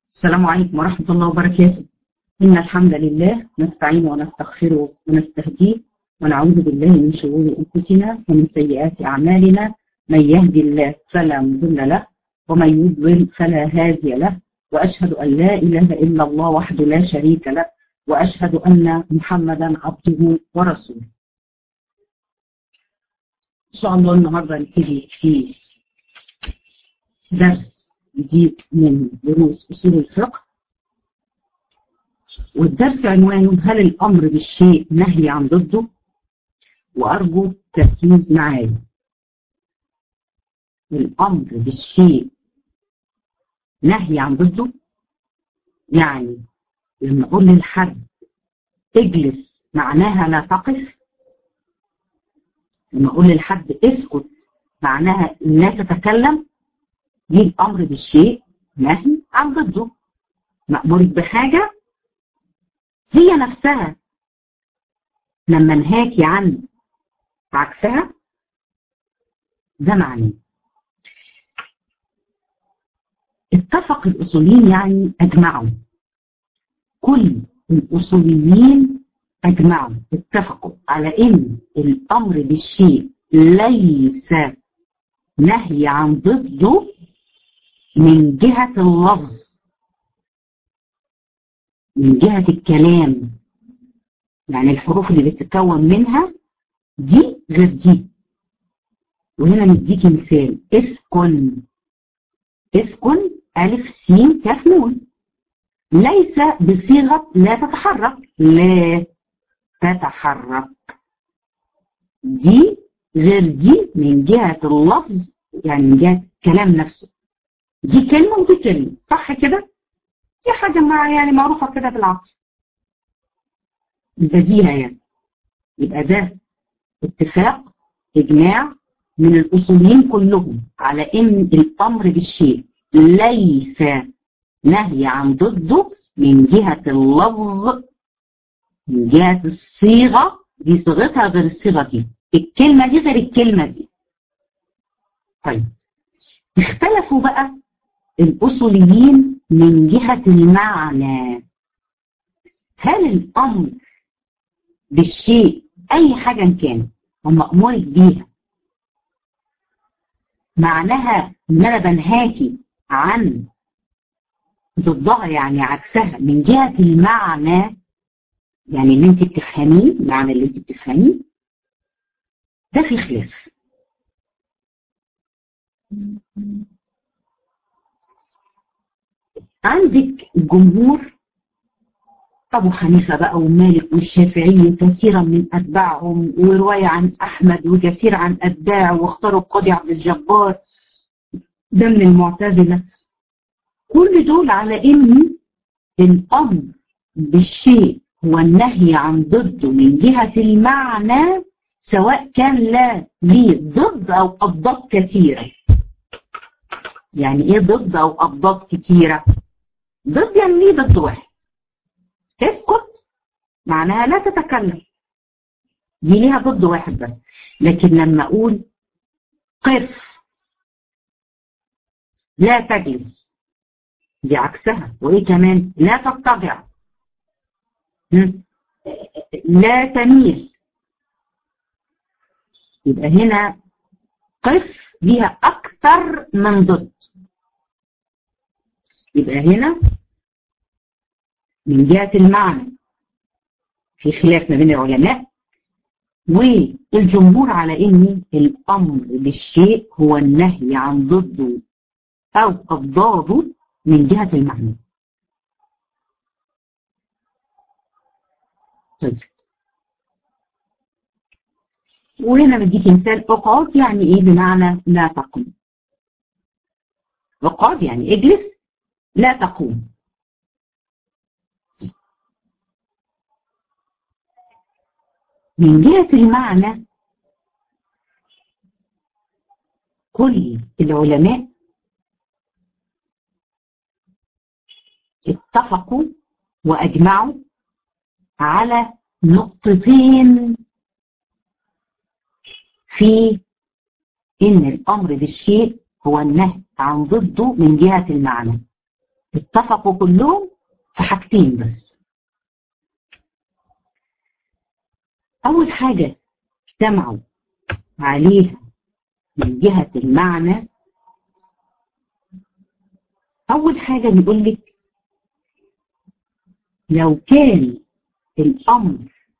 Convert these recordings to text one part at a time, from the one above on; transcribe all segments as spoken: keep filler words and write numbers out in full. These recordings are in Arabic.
السلام عليكم ورحمة الله وبركاته. إن الحمد لله نستعين ونستغفره ونستهديه ونعوذ بالله من شرور أنفسنا ومن سيئات أعمالنا. من يهدي الله فلا مضل له ومن يضلل فلا هادي له، وأشهد أن لا إله إلا الله وحده لا شريك له، وأشهد أن محمدا عبده ورسوله. إن شاء الله النهارده نبتدي في درس جديد من دروس أصول الفقه، والدرس عنوانه هل الأمر بالشيء نهي عن ضده؟ وأرجو التركيز معايا. الأمر بالشيء نهي عن ضده، يعني لما أقول للحد اجلس معناها لا تقف، لما أقول للحد اسكت معناها لا تتكلم. دي الأمر بالشيء نهي عن ضده. مأمور بحاجة هي نفسها لما نهاكي عن عكسها ده معناه. اتفق الأصوليين، يعني أجمعوا، كل الأصوليين أجمعوا اتفقوا على إن الأمر بالشيء ليس نهي عن ضده من جهة اللفظ، من جهة الكلام، يعني الحروف اللي بتتكون منها دي غير دي. وهنا نديك مثال: اسكن، اسكن ألف سين كاف نون، ليس بصيغة لا تتحرك، لا تتحرك، دي غير دي من جهة اللفظ، يعني من جهة الكلام نفسه. دي كلمة ودي كلمة، صح كده؟ دي حاجة مع يعني معروفة كده بالعقل، بديهة يعني. يبقى ده اتفاق إجماع من الأصوليين كلهم على إن الأمر بالشيء ليس نهي عن ضده من جهة اللفظ، من جهة الصيغة، دي صيغتها غير الصيغة دي، الكلمة دي غير الكلمة دي. طيب، اختلفوا بقى الأصوليين من جهة المعنى. هل الأمر بالشيء أي حاجة كان ومأمورك بيها معناها إن أنا بنهاكي عن ضدها، يعني عكسها، من جهة المعنى، يعني اللي انت بتفهميه، المعنى اللي انت بتفهميه ده في خلاف. عندك جمهور أبو حنيفة بقى ومالك والشافعي وكثيرا من أتباعهم، ورواية عن أحمد وكثير عن أتباعه، واختاروا القاضي عبد الجبار ده من المعتزلة. كل دول على إن الأمر بالشيء هو النهي عن ضده من جهة المعنى، سواء كان لا ليه ضد أو أضداد كثيرة. يعني إيه ضد أو أضداد كثيرة؟ ضد يعني ليه ضد واحد، اسكت معناها لا تتكلم، دي ليها ضد واحد بس. لكن لما أقول قف لا تجلس، دي عكسها. وإيه كمان؟ لا تضطجع، لا تميل. يبقى هنا قف ليها أكثر من ضد. يبقى هنا من جهة المعنى في خلاف ما بين العلماء، والجمهور على إن الأمر بالشيء هو النهي عن ضده أو أضداده من جهة المعنى. طيب، وهنا بديك مثال: اقعد يعني ايه؟ بمعنى لا تقوم. اقعد يعني اجلس، لا تقوم. من جهة المعنى كل العلماء اتفقوا وأجمعوا على نقطتين في إن الأمر بالشيء هو النهي عن ضده من جهة المعنى. اتفقوا كلهم في حاجتين بس. أول حاجة اجتمعوا عليها من جهة المعنى، أول حاجة بيقول لك لو كان الأمر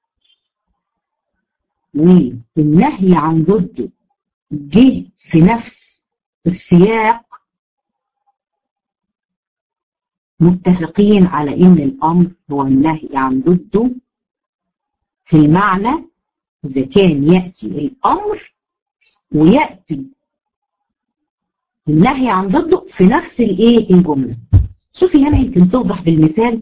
والنهي عن ضده جه في نفس السياق، متفقين على إن الأمر هو النهي عن ضده في المعنى، إذا كان يأتي الأمر ويأتي النهي عن ضده في نفس الإيه الجملة. شوفي هنا يمكن توضح بالمثال.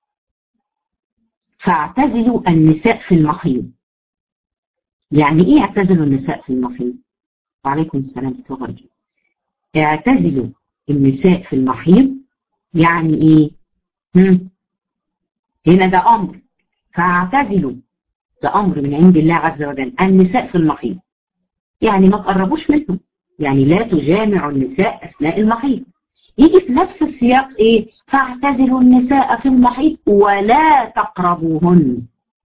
فاعتزلوا النساء في المحيض. يعني إيه اعتزلوا النساء في المحيض؟ وعليكم السلام ورحمة الله وبركاته. اعتزلوا النساء في المحيض يعني إيه؟ هم؟ هنا ده أمر، فاعتزلوا ده أمر من عند الله عز وجل. النساء في المحيض يعني ما تقربوش منهم، يعني لا تجامعوا النساء أثناء المحيض. يجي في نفس السياق إيه؟ فاعتزلوا النساء في المحيض ولا تقربوهن.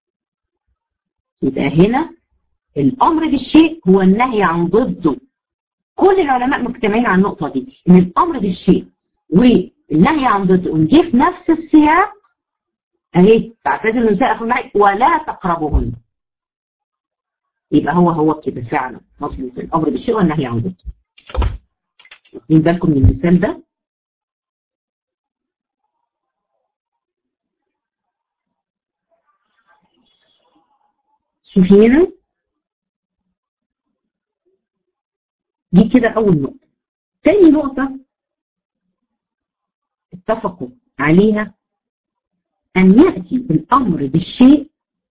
يبقى هنا الأمر بالشيء هو النهي عن ضده. كل العلماء مجتمعين على النقطة دي، إن الأمر بالشيء والنهي عن ضده إن جه في نفس السياق أهي فاعتزلوا النساء في المحيض ولا تقربوهن. يبقى هو هو كده فعلا مظبوط، الأمر بالشيء والنهي عن ضده. واخدين بالكم من المثال ده؟ شوفي هنا دي كده أول نقطة. تاني نقطة اتفقوا عليها أن يأتي الأمر بالشيء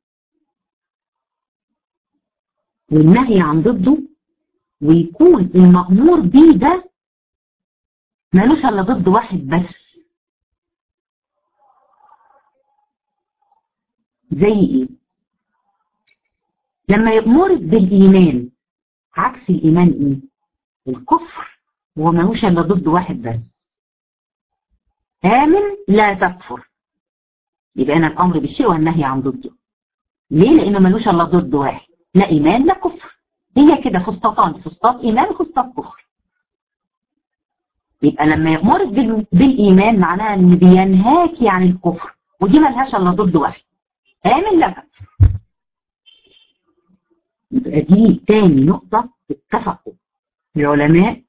والنهي عن ضده، ويكون المأمور بيه ده مالوش إلا ضد واحد بس. زي إيه؟ لما يأمرك بالإيمان، عكس الإيمان إيه؟ الكفر، هو مالوش إلا ضد واحد بس. آمن لا تكفر. يبقى أنا الأمر بالشيء والنهي عن ضده. ليه؟ لأنه مالوش إلا ضد واحد، لا إيمان لا كفر. هي كده فسطاطان، فسطاط إيمان وفسطاط كفر. يبقى لما يأمرك بالإيمان معناها إن بينهاكي عن الكفر، ودي مالهاش إلا ضد واحد، آمن لا تكفر. يبقى دي تاني نقطة اتفقوا العلماء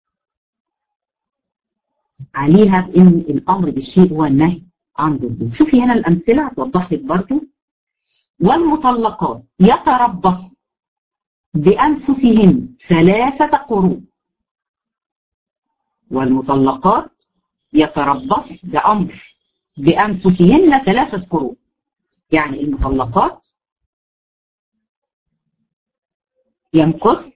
عليها بإن الأمر بالشيء هو النهي عن ضده. شوفي هنا الأمثلة هتوضح لك برضه. والمطلقات يتربصن بأنفسهن ثلاثة قروء. والمطلقات يتربصن بأمر بأنفسهن ثلاثة قروء. يعني المطلقات يمكث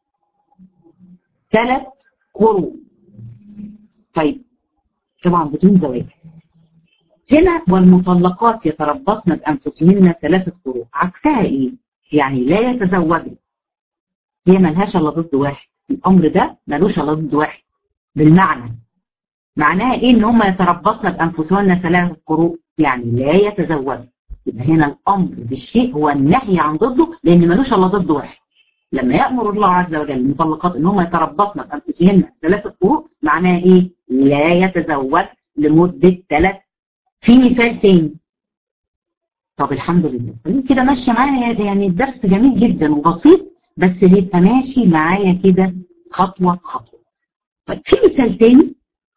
ثلاث قروء. طيب طبعا بدون زواج. هنا والمطلقات يتربصن بأنفسهن ثلاثة قروء، عكسها ايه؟ يعني لا يتزوجن. هي ملهاش الا ضد واحد، الامر ده ملوش الا ضد واحد بالمعنى. معناها ايه ان هم يتربصن بأنفسهن ثلاثة قروء؟ يعني لا يتزوجن. يبقى هنا الامر بالشيء هو النهي عن ضده، لان ملوش الا ضد واحد. لما يأمر الله عز وجل المطلقات ان هم يتربصن بأنفسهن ثلاثة قروء، معناها ايه؟ لا يتزوج لمدة ثلاث. في مثال تاني. طب الحمد لله كده ماشي معايا، يعني الدرس جميل جدا وبسيط، بس يبقى ماشي معايا كده خطوة خطوة. طيب في مثال تاني.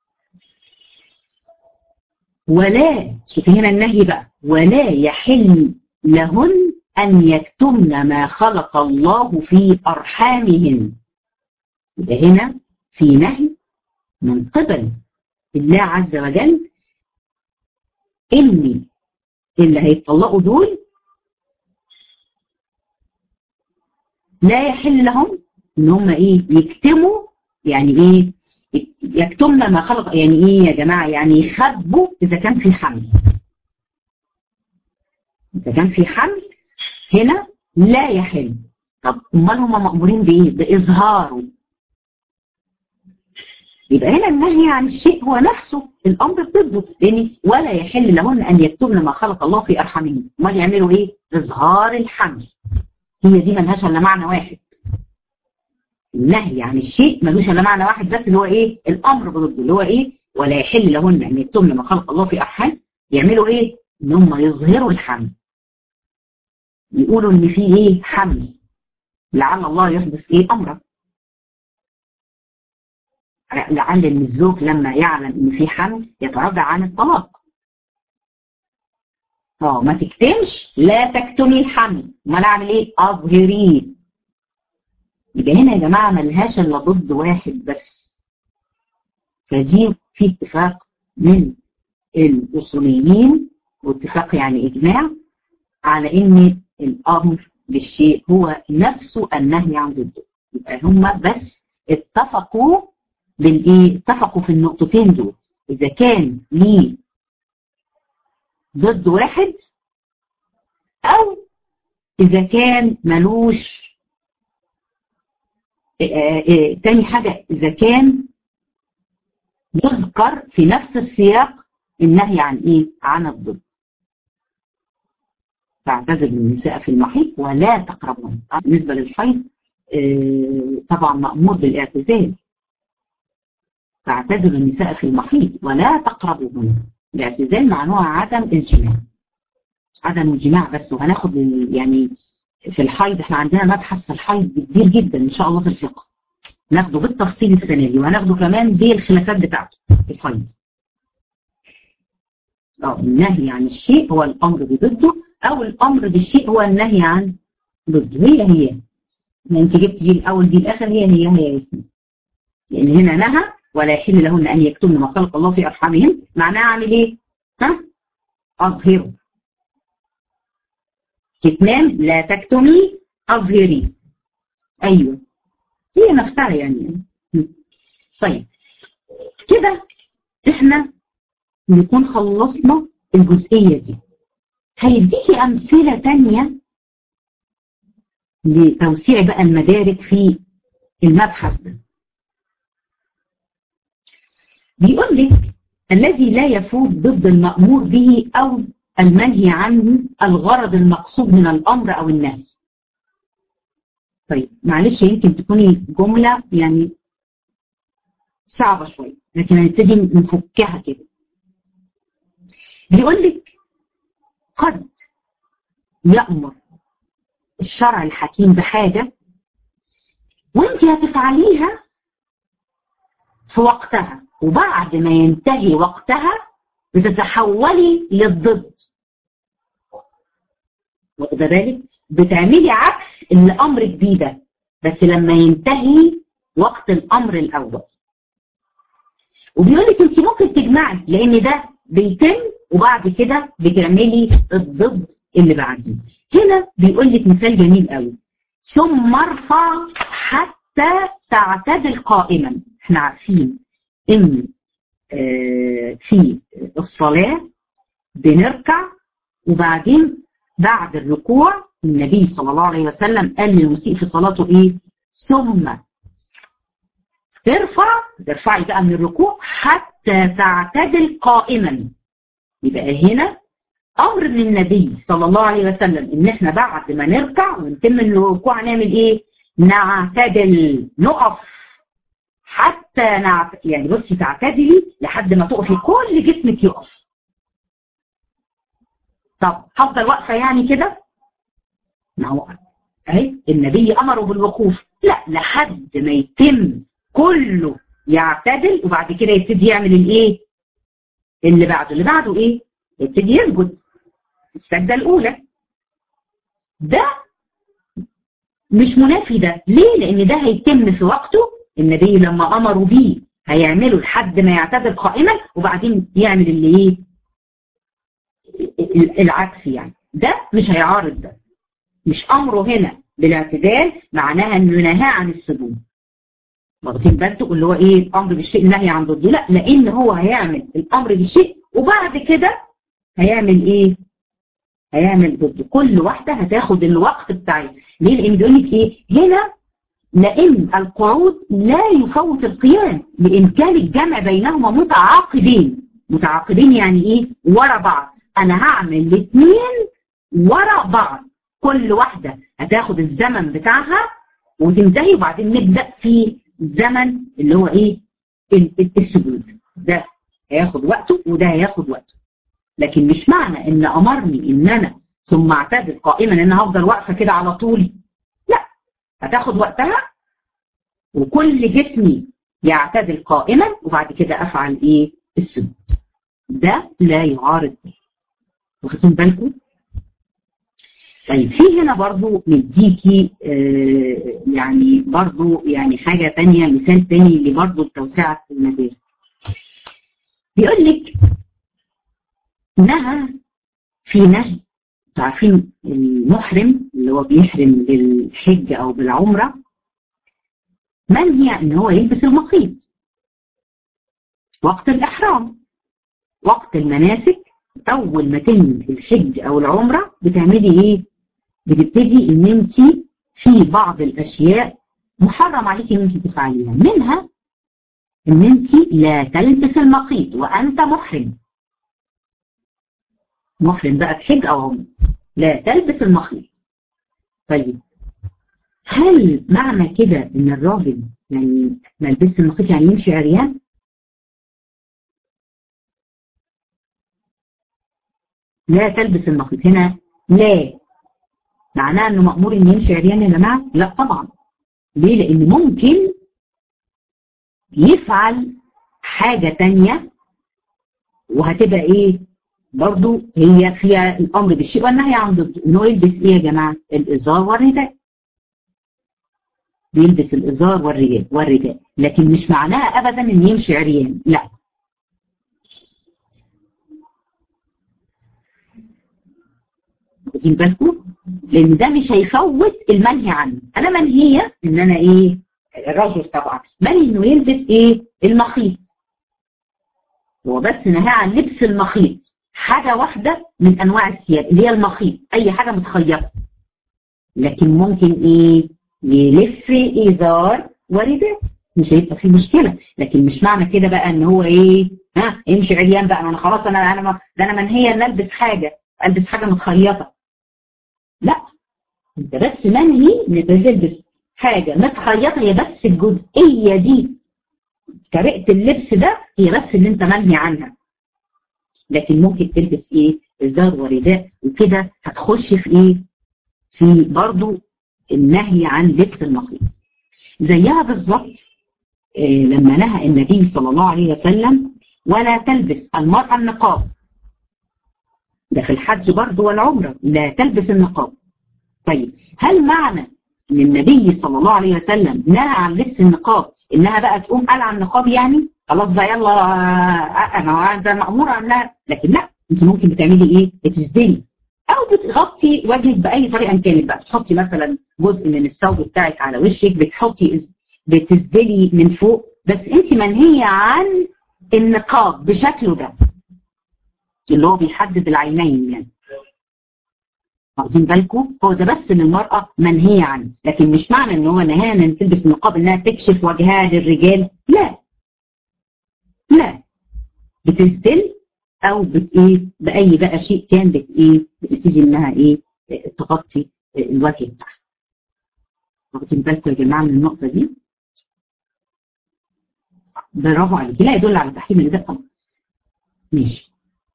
ولا، شوفي هنا النهي بقى، ولا يحل لهن أن يكتمن ما خلق الله في أرحامهن. يبقى هنا في نهي من قبل الله عز وجل إن اللي هيتطلقوا دول لا يحل لهم إن هم إيه؟ يكتموا. يعني إيه؟ يكتمن ما خلق، يعني إيه يا جماعة؟ يعني يخبوا إذا كان في حمل. إذا كان في حمل هنا لا يحل. طب امال هم مأمورين بايه؟ باظهاره. يبقى هنا النهي عن الشيء هو نفسه الامر ضده، لان ولا يحل لهن ان يكتمن ما خلق الله في ارحامهن. امال يعملوا ايه؟ اظهار الحمل. هي دي ملهاش الا معنى واحد. النهي عن الشيء ملوش الا معنى واحد بس، اللي هو ايه؟ الامر ضده، اللي هو ايه؟ ولا يحل لهن ان يكتمن ما خلق الله في ارحام. يعملوا ايه؟ ان هم يظهروا الحمل، يقولوا ان في ايه؟ حمل، لعل الله يحدث ايه؟ امره. لعل ان الزوج لما يعلم ان في حمل يتراجع عن الطلاق. اه ما تكتمش، لا تكتمي الحمل، امال اعمل ايه؟ اظهريه. يبقى هنا يا جماعه ملهاش الا ضد واحد بس. فدي في اتفاق من الاصوليين، واتفاق يعني اجماع، على ان الامر بالشيء هو نفسه النهي عن ضده. يبقى هم بس اتفقوا بالايه؟ اتفقوا في النقطتين دول. اذا كان ليه ضد واحد، او اذا كان ملوش اه اه تاني حاجة، اذا كان يذكر في نفس السياق النهي عن ايه؟ عن الضد. فاعتزلوا النساء في المحيض ولا تقربون. بالنسبة للحيض اه طبعا مأمور بالاعتزال. فاعتزلوا النساء في المحيض ولا تقربوهن. الاعتزال معنوها عدم الجماع، عدم الجماع بس. وهناخد يعني في الحيض، احنا عندنا مبحث في الحيض كبير جدا ان شاء الله في الفقه، ناخده بالتفصيل السنه دي، وهناخده كمان بالخلافات بتاعته في الحيض. اه النهي عن الشيء هو الامر بضده، او الامر بالشيء هو النهي عن ضده. هي هي ما انت جبت دي الاول دي الاخر، هي هي هي اسمها. لان هنا نهى ولا يحل لهن ان يكتمن ما خلق الله في ارحامهن، معناها اعمل ايه؟ ها؟ اظهروا. كتمان لا تكتمي، اظهري. ايوه هي نفسها يعني. طيب كده احنا نكون خلصنا الجزئيه دي. هيديكي امثله تانية لتوسيع بقى المدارك في المبحث ده. بيقول لك الذي لا يفوت ضد المأمور به أو المنهي عنه الغرض المقصود من الأمر أو النهي. طيب معلش يمكن تكوني جملة يعني صعبة شوية، لكن هنبتدي نفكها كده. بيقول لك قد يأمر الشرع الحكيم بحاجة وانت هتفعليها في وقتها، وبعد ما ينتهي وقتها بتتحولي للضد. واخده بالك؟ بتعملي عكس اللي امرك بيه ده، بس لما ينتهي وقت الامر الاول. وبيقول لك انت ممكن تجمعي، لان ده بيتم وبعد كده بتعملي الضد اللي بعديه. هنا بيقول لك مثال جميل قوي: ثم ارفع حتى تعتدل قائما. احنا عارفين ان آه في الصلاة بنركع، وبعدين بعد الركوع النبي صلى الله عليه وسلم قال للمسيء في صلاته ايه؟ ثم ترفع، ترفعي بقى من الركوع حتى تعتدل قائما. يبقى هنا امر من النبي صلى الله عليه وسلم ان احنا بعد ما نركع ونتم الركوع نعمل ايه؟ نعتدل، نقف حتى نعت... يعني بصي تعتدلي لحد ما تقفي كل جسمك يقف. طب هفضل واقفه يعني كده؟ ما هو اهي النبي امره بالوقوف، لا لحد ما يتم كله يعتدل، وبعد كده يبتدي يعمل الايه؟ اللي بعده. اللي بعده ايه؟ يبتدي يسجد السجده الاولى. ده مش منافي ده، ليه؟ لان ده هيتم في وقته. النبي لما امروا بيه هيعملوا لحد ما يعتدل قائما، وبعدين يعمل اللي ايه؟ العكس يعني. ده مش هيعارض ده. مش امره هنا بالاعتدال معناها انه نهى عن السجود. واخدين بالكم اللي هو ايه؟ الامر بالشيء النهي عن ضده، لا، لان هو هيعمل الامر بالشيء وبعد كده هيعمل ايه؟ هيعمل ضده. كل واحده هتاخد الوقت بتاعها. ليه؟ لان بيقول لك ايه؟ هنا لأن القعود لا يفوت القيام لإمكان الجمع بينهما متعاقبين. متعاقبين يعني إيه؟ ورا بعض. أنا هعمل الاثنين ورا بعض، كل واحدة هتاخد الزمن بتاعها وتنتهي، وبعدين نبدأ في الزمن اللي هو إيه؟ السجود. ده هياخد وقته وده هياخد وقته. لكن مش معنى إن أمرني إن أنا ثم أعتدل قائما إن أنا هفضل واقفة كده على طول. لا، هتاخد وقتها وكل جسمي يعتدل قائما وبعد كده أفعل إيه؟ السجود. ده لا يعارض به. واخدين بالكم؟ طيب في هنا برضو مديكي آه يعني برضو يعني حاجة تانية، مثال تاني اللي برضو التوسعة في المدارس. بيقول لك نهى في نهي، عارفين المحرم اللي هو بيحرم بالحج أو بالعمرة منهي إن هو يلبس المخيط وقت الإحرام. وقت المناسك أول ما تنهي الحج أو العمرة بتعملي إيه؟ بتبتدي إن أنت في بعض الأشياء محرم عليك إن أنت تفعليها، منها إن أنت لا تلبس المخيط وأنت محرم. محرم بقى بحج أو عمرة، لا تلبس المخيط. طيب هل معنى كده إن الراجل يعني ما يلبسش المخيط يعني يمشي عريان؟ لا تلبس المخيط هنا لا معناه انه مأمور ان يمشي عريان يا جماعه؟ لا طبعا. ليه؟ لان ممكن يفعل حاجه تانية وهتبقى ايه؟ برضو هي فيها الامر بالشيء والنهي عن ضده. ان هو يلبس ايه يا جماعه؟ الازار والرداء. بيلبس الازار والرداء والرداء لكن مش معناها ابدا ان يمشي عريان، لا. واخدين بالكم؟ لان ده مش هيفوت المنهي عنه. انا منهيه ان انا ايه؟ الرجل طبعا منهي انه يلبس ايه؟ المخيط. هو بس نهى عن لبس المخيط، حاجه واحده من انواع الثياب اللي هي المخيط، اي حاجه متخيطه. لكن ممكن ايه؟ يلف ازار ورداء، مش هيبقى فيه مشكله. لكن مش معنى كده بقى ان هو ايه؟ ها يمشي عريان بقى. انا خلاص انا انا ده انا منهيه ان البس حاجه، البس حاجه متخيطه. لا، انت بس منهي ان تلبس حاجه متخيطه، هي بس الجزئيه دي، طريقه اللبس ده هي بس اللي انت منهي عنها. لكن ممكن تلبس ايه؟ ازار ورداء، وكده هتخش في ايه؟ في برضو النهي عن لبس المخيط. زيها بالظبط إيه لما نهى النبي صلى الله عليه وسلم ولا تلبس المرأة النقاب. ده في الحج برضو والعمرة، لا تلبس النقاب. طيب هل معنى ان النبي صلى الله عليه وسلم نهى عن لبس النقاب انها بقى تقوم قلع النقاب يعني خلاص بقى يلا انا ده مأمور عنها؟ لكن لا، انت ممكن بتعملي ايه؟ بتسدلي او بتغطي وجهك باي طريقه كانت بقى، تحطي مثلا جزء من الثوب بتاعك على وشك، بتحطي بتسدلي من فوق، بس انت منهيه عن النقاب بشكله ده اللي هو بيحدد العينين يعني. واخدين بالكم؟ هو ده بس اللي المرأة منهية عنه، لكن مش معنى ان هو نهانا ان تلبس نقاب انها تكشف وجهها للرجال، لا. لا، بتسدل او بت ايه باي بقى شيء كان بت ايه بتبتدي انها ايه تغطي الوجه بتاعها. واخدين بالكم يا جماعه من النقطه دي؟ برافو عليكي. لا يدل على تحريم الرداء طبعا. ماشي.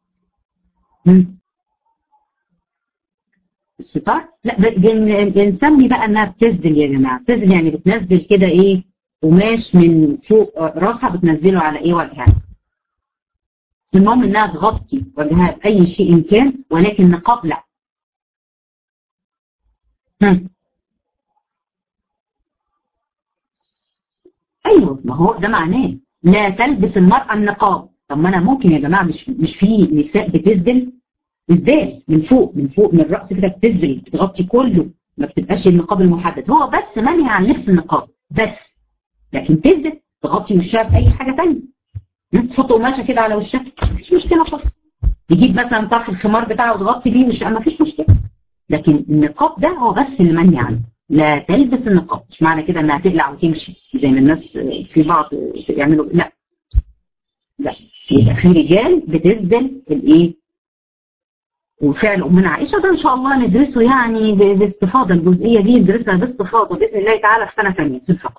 الستار لا بن... بنسمي بقى انها بتسدل يا جماعه. بتسدل يعني بتنزل كده ايه قماش من فوق راسها بتنزله على ايه وجهها. المهم انها تغطي وجهها باي شيء كان، ولكن نقاب لا. هم. ايوه، ما هو ده معناه لا تلبس المرأة النقاب. طب ما انا ممكن يا جماعه مش مش في نساء بتسدل إسدال من فوق من فوق من الرأس كده، بتسدل بتغطي كله، ما بتبقاش النقاب المحدد. هو بس منهي عن لبس النقاب بس، لكن تسدل تغطي وشها بأي حاجة تانية. تحط قماشة كده على وشها مفيش مشكلة خالص. تجيب مثلا طرف الخمار بتاعها وتغطي بيه وشها مفيش مشكلة. لكن النقاب ده هو بس اللي منهي عنه، لا تلبس النقاب. مش معنى كده انها تقلع وتمشي زي ما الناس في بعض يعملوا، لا لا، يبقى في رجال بتسدل الايه، وفعل امنا عائشه ده ان شاء الله ندرسه يعني باستفاضه، الجزئيه دي ندرسها باستفاضه باذن الله تعالى في سنه ثانيه في الفقه.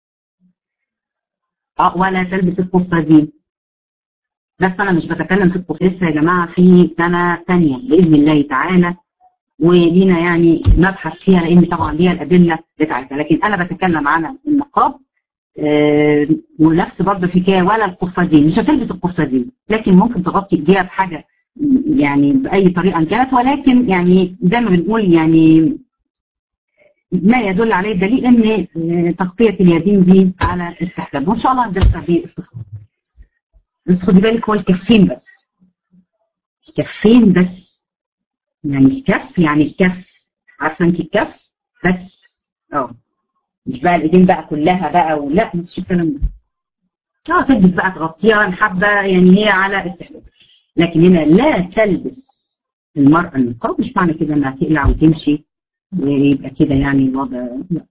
اه ولا تلبس القفازين، بس انا مش بتكلم في القفاز يا جماعه في سنه ثانيه باذن الله تعالى، ولينا يعني نبحث فيها لان طبعا ليها الادله بتاعتها، لكن انا بتكلم عن النقاب. آه ونفس برضه الحكايه، ولا القفازين، مش هتلبس القفازين، لكن ممكن تغطي ايديها بحاجه يعني باي طريقه كانت، ولكن يعني زي ما بنقول يعني ما يدل عليه الدليل ان تغطيه اليدين دي على استحباب، وان شاء الله ندرسها باستفاضه. بس خدي بالك هو الكفين بس، الكفين بس، يعني الكف يعني الكف، عارفه انت الكف بس، اه مش بقى الايدين بقى كلها بقى، ولا مش الكلام ده. اه تلبس بقى تغطيها حبه يعني هي على استحباب، لكن هنا لا تلبس المرأة النقاب مش معنى كده انها تقلع وتمشي ويبقى كده يعني الوضع لا.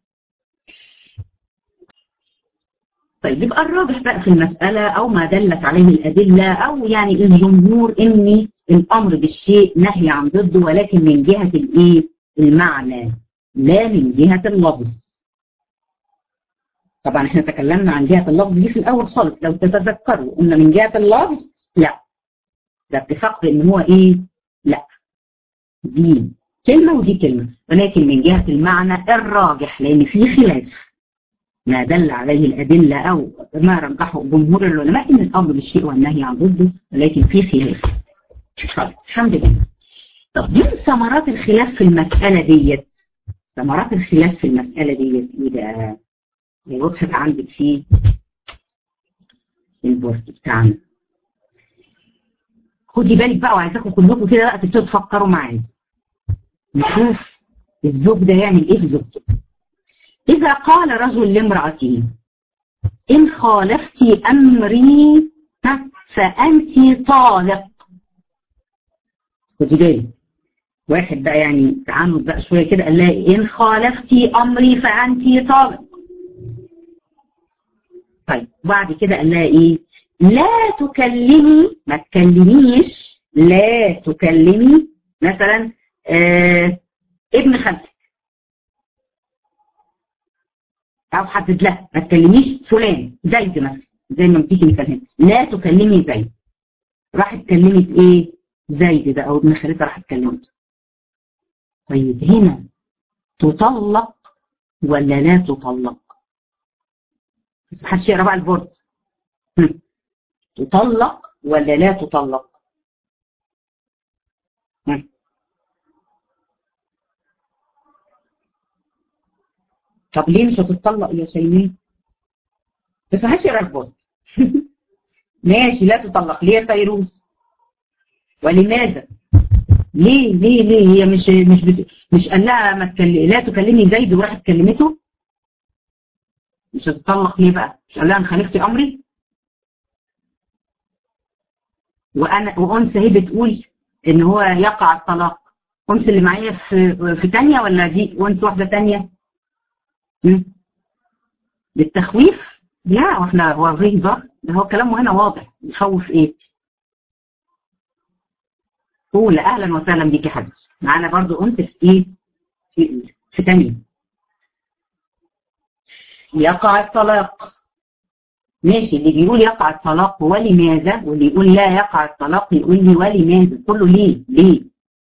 طيب يبقى الراجح بقى في المسألة أو ما دلت عليه الأدلة أو يعني الجمهور إن الأمر بالشيء نهي عن ضده، ولكن من جهة الإيه؟ المعنى لا من جهة اللفظ. طبعا احنا تكلمنا عن جهة اللفظ دي في الأول خالص لو تتذكروا، قلنا من جهة اللفظ لا، ده اتفاق بإن هو إيه؟ لا، دي كلمة ودي كلمة، ولكن من جهة المعنى الراجح لأن في خلاف ما دل عليه الأدلة أو ما رجحه جمهور العلماء إن الأمر بالشيء والنهي عن ضده، ولكن في خلاف. طيب الحمد لله. طب دي ثمرات الخلاف في المسألة ديت، ثمرات الخلاف في المسألة ديت إيه بقى؟ وضحت عندك في البورد بتاعنا. خدي بالك بقى وعايزاكم كلكم كده بقى تبتدوا تفكروا معايا. نشوف الزوج ده يعمل إيه في زوجته. إذا قال رجل لامرأته إن خالفت أمري فأنت طالق. خدي بالك، واحد بقى يعني تعنت بقى شوية كده قال لها إن خالفت أمري فأنت طالق. طيب بعد كده قال لها إيه؟ لا تكلمي، ما تكلميش، لا تكلمي مثلا آه ابن خالتك، أو حدد لها ما تكلميش فلان زيد مثلا، زي ما بتيجي مثال هنا لا تكلمي زيد. راحت كلمت إيه؟ زيد ده أو ابن خالتها راحت كلمته. طيب هنا تطلق ولا لا تطلق؟ بس محدش يقرا بقى البورد. تطلق ولا لا تطلق؟ هم. طب ليه مش هتطلق يا شيماء؟ بس محدش يقرا البورد. ماشي لا تطلق، ليه يا فيروز؟ ولماذا؟ ليه ليه ليه هي مش مش بت... مش قال لها ما تكلم... لا تكلمي زيد وراحت كلمته؟ مش هتطلق ليه بقى؟ مش قال لها ان خالفت امري؟ وانا وانس هي بتقول ان هو يقع الطلاق. انس اللي معايا في في ثانيه ولا دي انس واحده ثانيه؟ بالتخويف؟ لا واحنا هو غيظه، ده هو كلامه هنا واضح، يخوف ايه؟ قول اهلا وسهلا بيك يا حبيبتي. معانا برضو انس في ايه؟ في في ثانيه. يقع الطلاق. ماشي، اللي بيقول يقع الطلاق ولماذا، واللي يقول لا يقع الطلاق يقول لي ولماذا، كله ليه؟ ليه؟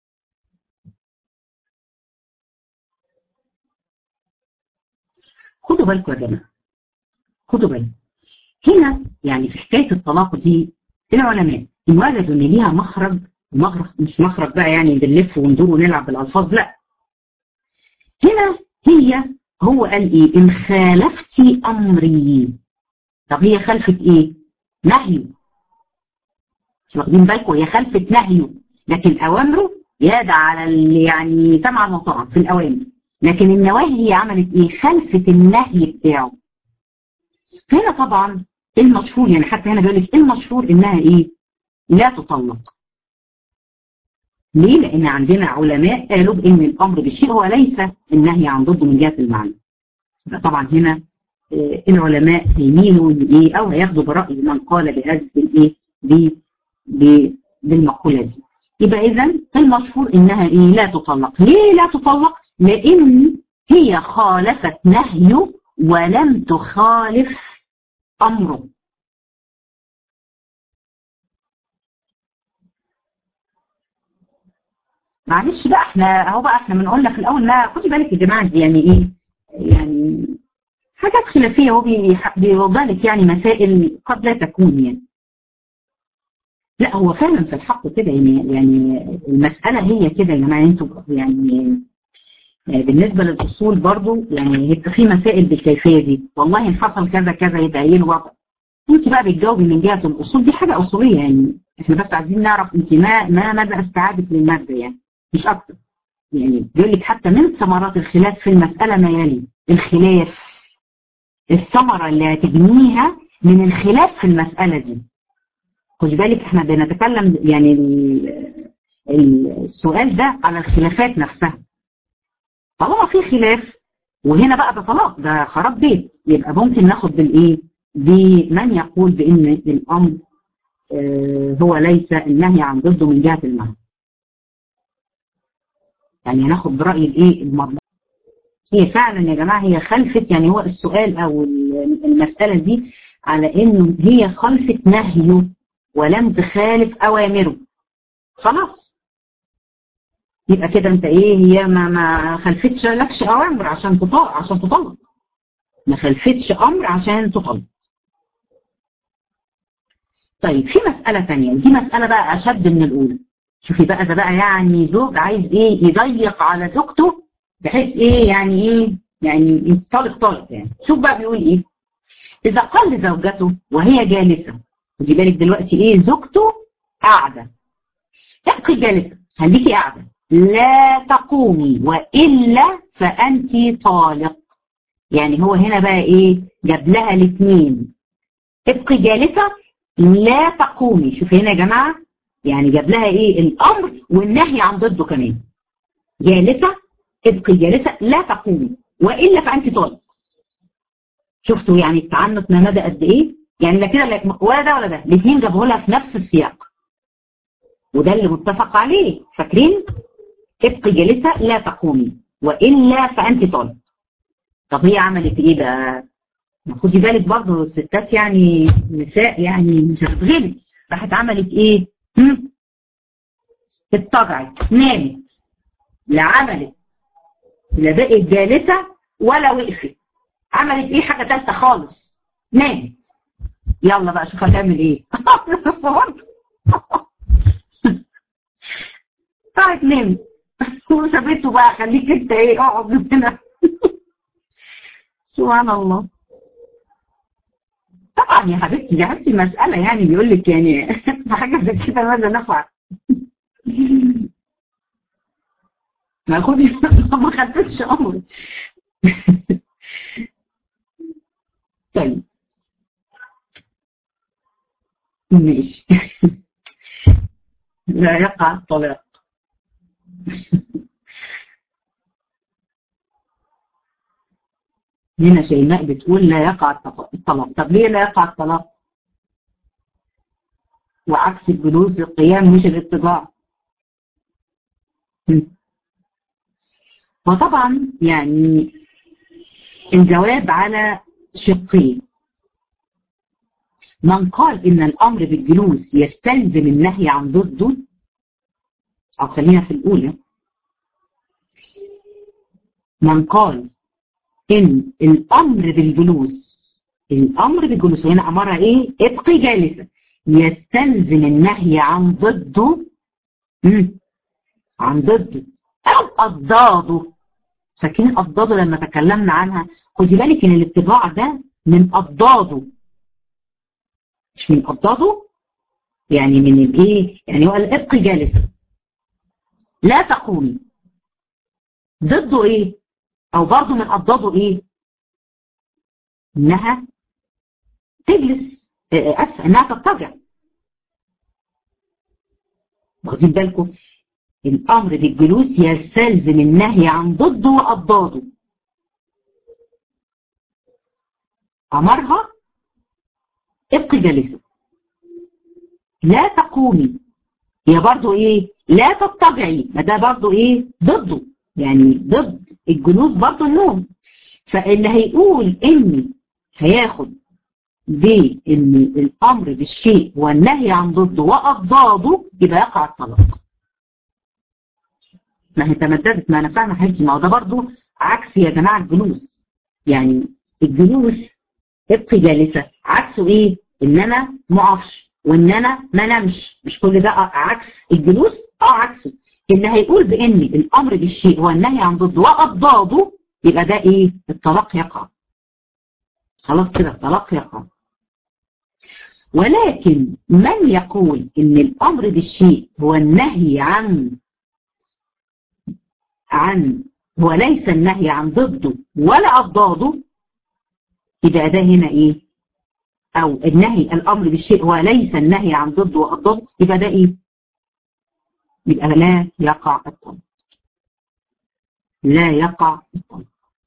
خدوا بالكم يا جماعه، خدوا بالكم هنا يعني في حكايه الطلاق دي العلماء ان وجدوا ان ليها مخرج، مخرج مش مخرج بقى يعني بنلف وندور ونلعب بالالفاظ، لا. هنا هي هو قال ايه؟ ان خالفتي امري. طب هي خلفت ايه؟ نهيه. مش واخدين بالكم؟ هي خلفت نهيه، لكن اوامره يدعى على يعني سمعا وطاعا في الاوامر، لكن النواهي هي عملت ايه؟ خلفت النهي بتاعه. فهنا طبعا المشهور يعني حتى هنا بيقول لك المشهور انها ايه؟ لا تطلق. ليه؟ لأن عندنا علماء قالوا بأن الأمر بالشيء هو ليس النهي عن ضده من جهة المعنى. طبعا هنا العلماء يميلوا لإيه أو هياخدوا برأي من قال بهذه الإيه بالمقولة دي. يبقى إذا المشهور إنها إيه لا تطلق. ليه لا تطلق؟ لأن هي خالفت نهيه ولم تخالف أمره. معلش بقى احنا اهو بقى احنا بنقول في الاول لا خدي بالك يا جماعه دي يعني ايه يعني حاجات خلافيه هو بيوضح لك يعني مسائل قد لا تكون يعني. لا هو فعلا في الحق كده يعني يعني المساله هي كده يا جماعه انتوا يعني يعني بالنسبه للاصول برضو يعني هيبقى في مسائل بالكيفيه دي والله ان حصل كذا كذا يبقى ايه الوضع. انت بقى بتجاوبي من جهه الاصول دي حاجه اصوليه يعني احنا بس عايزين نعرف انت ما ما مدى استيعابك للماده يعني مش اكتر. يعني بيقول لك حتى من ثمرات الخلاف في المساله ما يلي الخلاف الثمره اللي هتجنيها من الخلاف في المساله دي. خدي بالك احنا بنتكلم يعني السؤال ده على الخلافات نفسها. طالما في خلاف وهنا بقى ده طلاق ده خراب بيت يبقى ممكن ناخد بالايه؟ بمن يقول بان الامر اه هو ليس النهي عن ضده من جهه المعنى. يعني هناخد براي الايه؟ المرضى. هي فعلا يا جماعه هي خلفت يعني هو السؤال او المساله دي على انه هي خلفت نهيه ولم تخالف اوامره. خلاص يبقى كده انت ايه هي ما ما خلفتش لكش اوامر عشان تطلق عشان تطلق ما خلفتش امر عشان تطلق. طيب في مساله ثانيه ودي مساله بقى اشد من الاولى. شوفي بقى ده بقى يعني زوج عايز ايه يضيق على زوجته بحيث ايه يعني ايه يعني طالق طالق يعني. شوف بقى بيقول ايه اذا قال لزوجته وهي جالسه. خدي بالك دلوقتي ايه زوجته قاعده ابقي جالسه خليكي قاعده لا تقومي والا فانت طالق. يعني هو هنا بقى ايه جاب لها الاثنين ابقي جالسه لا تقومي. شوفي هنا يا جماعه يعني جاب لها ايه الامر والنهي عن ضده كمان. جالسه ابقي جالسه لا تقومي والا فانت طالق. شفتوا يعني التعنت ما مدى قد ايه؟ يعني لا كده ولا ده ولا ده الاثنين جابوا لها في نفس السياق وده اللي متفق عليه. فاكرين؟ ابقي جالسه لا تقومي والا فانت طالق. طب هي عملت ايه بقى؟ خدي بالك برضه الستات يعني نساء يعني مش هتتغلب. راحت عملت ايه؟ هم؟ اتطجعت نامت لا عملت لا بقت جالسه ولا وقفت. عملت ايه حاجه ثالثه خالص نامت. يلا بقى شوف هتعمل ايه. راحت نامت وسابته بقى خليك انت ايه اقعد هنا. سبحان الله. طبعا يا حبيبتي يا حبيبتي المساله يعني بيقول لك يعني حاجه زي كده ماذا نفعل؟ ما خدش ما خدتش امر. طيب ماشي. لا يقع الطلاق. هنا شيماء بتقول لا يقع الطلاق. طب ليه لا يقع الطلاق؟ وعكس الجلوس القيام مش الاضطجاع. وطبعا يعني الجواب على شقين. من قال ان الامر بالجلوس يستلزم النهي عن ضده او خلينا في الاولى من قال ان الامر بالجلوس الامر بالجلوس هنا امرها ايه ابقي جالسه يستلزم النهي عن ضده عن ضده او اضداده. فاكرين اضداده لما تكلمنا عنها؟ خدي بالك ان الاتباع ده من اضداده مش من اضداده يعني من الايه يعني هو ابقي جالسه لا تقومي. ضده ايه او برضه من اضداده ايه؟ انها تجلس اسفه انها تضطجع. واخدين بالكم الأمر بالجلوس يستلزم النهي عن ضده وأضداده. أمرها ابقي جالسة، لا تقومي، هي برضو إيه؟ لا تضطجعي، ما ده برضو إيه؟ ضده، يعني ضد الجلوس برضو النوم. فاللي هيقول إن هياخد بإن الأمر بالشيء والنهي عن ضده وأضداده يبقى يقع الطلاق. ما هي تمددت، ما أنا فاهمة حبيبتي، ما هو ده برضو عكس يا جماعة الجلوس. يعني الجلوس ابقي جالسة عكسه إيه؟ إن أنا معفش وإن أنا ما نمش، مش كل ده عكس الجلوس؟ أه عكسه. اللي هيقول بإن الأمر بالشيء والنهي عن ضده وأضداده يبقى ده إيه؟ الطلاق يقع. خلاص كده الطلاق يقع. ولكن من يقول إن الأمر بالشيء هو النهي عن عن وليس النهي عن ضده ولا أضداده يبقى ده هنا إيه؟ أو النهي الأمر بالشيء وليس النهي عن ضده وأضداده يبقى ده إيه؟ يبقى لا يقع الطلاق. لا يقع الطلاق.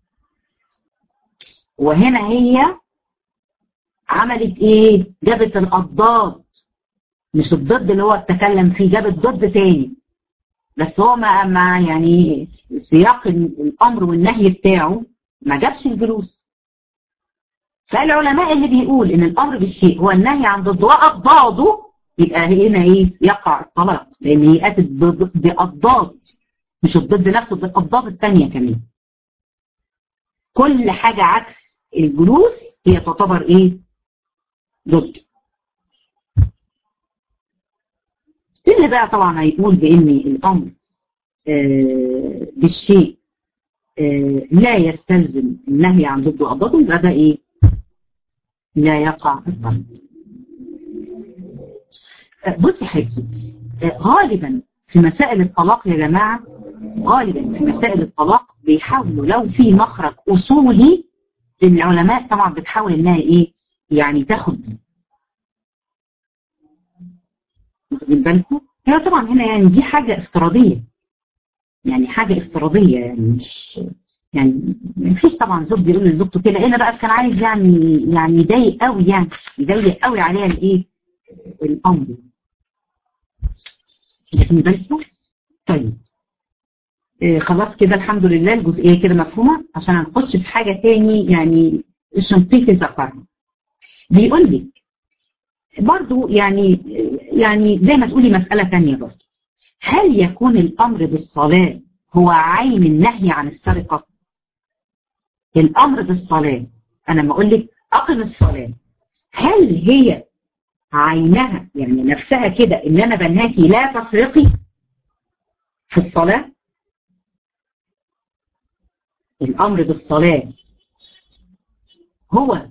وهنا هي عملت ايه؟ جابت الاضداد، مش الضد اللي هو اتكلم فيه، جابت ضد تاني، بس هو ما, ما يعني سياق الامر والنهي بتاعه ما جابش الجلوس. فالعلماء اللي بيقول ان الامر بالشيء هو النهي عن ضده واضداده يبقى هنا ايه؟ يقع الطلاق، لان هي اتت باضداد، مش الضد نفسه، بالاضداد الثانيه كمان. كل حاجه عكس الجلوس هي تعتبر ايه؟ ضد. اللي بقى طبعا هيقول بان الامر آه بالشيء آه لا يستلزم النهي عن ضده واضداده يبقى ده ايه؟ لا يقع الطلاق. آه بصي حبيبتي، آه غالبا في مسائل الطلاق يا جماعه، غالبا في مسائل الطلاق بيحاولوا لو في مخرج اصولي، لان العلماء طبعا بتحاول انها ايه؟ يعني تاخد، واخدين بالكم؟ هي طبعا هنا يعني دي حاجه افتراضيه، يعني حاجه افتراضيه، يعني مش يعني ما فيش طبعا زوج بيقول لزوجته كده، انا بقى كان عايز يعني يعني يضايق قوي، يعني يضايق قوي عليها الايه؟ الامر. واخدين بالكم؟ طيب آه خلاص كده الحمد لله الجزئيه كده مفهومه، عشان هنخش في حاجه تاني يعني الشنقيطي ذكرها. بيقول لك برضو يعني يعني زي ما تقولي مسألة ثانية برضو، هل يكون الأمر بالصلاة هو عين النهي عن السرقة؟ الأمر بالصلاة، أنا ما أقول لك أقم الصلاة، هل هي عينها يعني نفسها كده إن أنا بنهاكي لا تسرقي في الصلاة؟ الأمر بالصلاة هو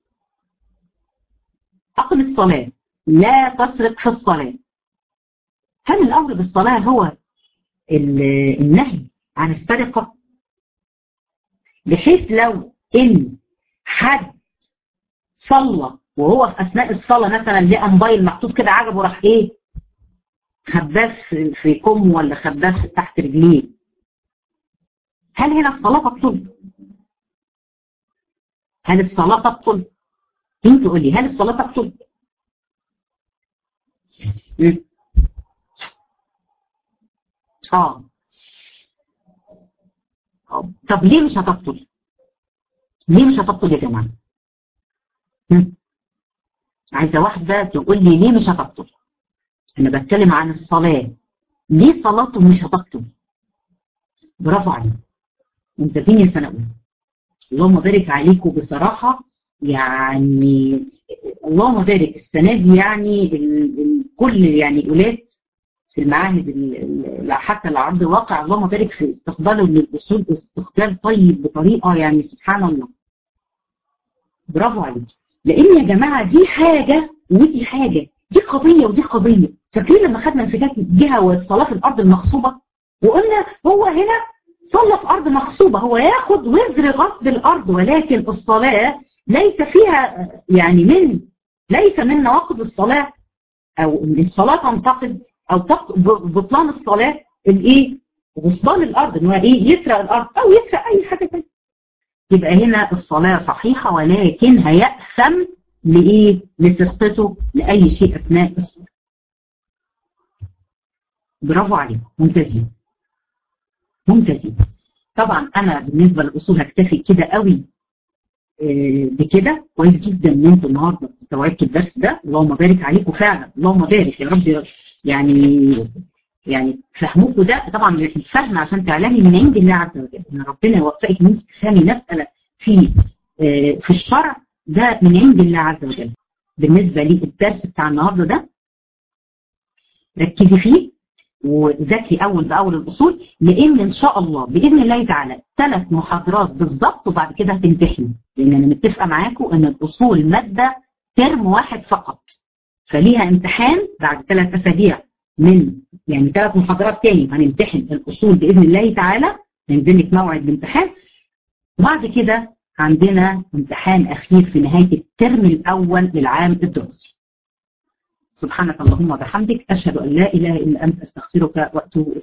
أقم الصلاة لا تسرق في الصلاة، هل الأمر بالصلاة هو النهي عن السرقة؟ بحيث لو إن حد صلى وهو في أثناء الصلاة مثلا لقى موبايل محطوط كده عجبه، راح إيه؟ خباه في كمه ولا خباه تحت رجليه، هل هنا الصلاة تبطل؟ هل الصلاة تبطل؟ مين تقول لي هل الصلاة تبطل؟ اه طب ليه مش هتبطل؟ ليه مش هتبطل يا جماعة؟ عايزة واحدة تقول لي ليه مش هتبطل؟ أنا بتكلم عن الصلاة، ليه صلاته مش هتبطل؟ برافو عليك، ممتازين يا سنة أولى، اللهم بارك عليكم بصراحة، يعني اللهم بارك السنة دي يعني كل يعني أولاد في المعاهد حتى العرض الواقع، اللهم بارك في استقباله للأصول استقبال طيب بطريقة يعني سبحان الله. برافو عليك، لأن يا جماعة دي حاجة ودي حاجة، دي قضية ودي قضية. فاكرين لما خدنا انفكاك الجهة والصلاة في الأرض المغصوبة وقلنا هو هنا صلى في أرض مغصوبة، هو ياخد وزر غصب الأرض، ولكن الصلاة ليس فيها يعني من ليس من نواقض الصلاة أو الصلاة تنتقد أو بطلان الصلاة الايه؟ غصبان الارض، ان هو ايه؟ يسرق الارض او يسرق اي حاجه ثانيه. يبقى هنا الصلاه صحيحه، ولكن هيأثم لايه؟ لسرقته لاي شيء اثناء الصلاه. برافو عليكم، ممتازين ممتازين. طبعا انا بالنسبه للاصول هكتفي كده قوي بكده. كويس جدا ان انتوا النهارده استوعبتوا الدرس ده، اللهم بارك عليكم فعلا، اللهم بارك يا رب. يعني يعني فهمكم ده طبعا الفهم عشان تعلمي من عند الله عز وجل، ان ربنا يوفقك ان انت تفهمي مساله في في الشرع ده من عند الله عز وجل. بالنسبه لي الدرس بتاع النهارده ده ركزي فيه وذاكري اول باول الاصول، لان ان شاء الله باذن الله تعالى ثلاث محاضرات بالظبط وبعد كده هتمتحنوا، لان انا متفقه معاكم ان الاصول ماده ترم واحد فقط، فليها امتحان بعد ثلاث اسابيع من يعني ثلاث محاضرات تاني هنمتحن الاصول باذن الله تعالى، هينزل لك موعد الامتحان، وبعد كده عندنا امتحان اخير في نهايه الترم الاول للعام الدراسي. سبحانك اللهم وبحمدك، أشهد أن لا إله إلا أنت، أستغفرك وأتوب إليك.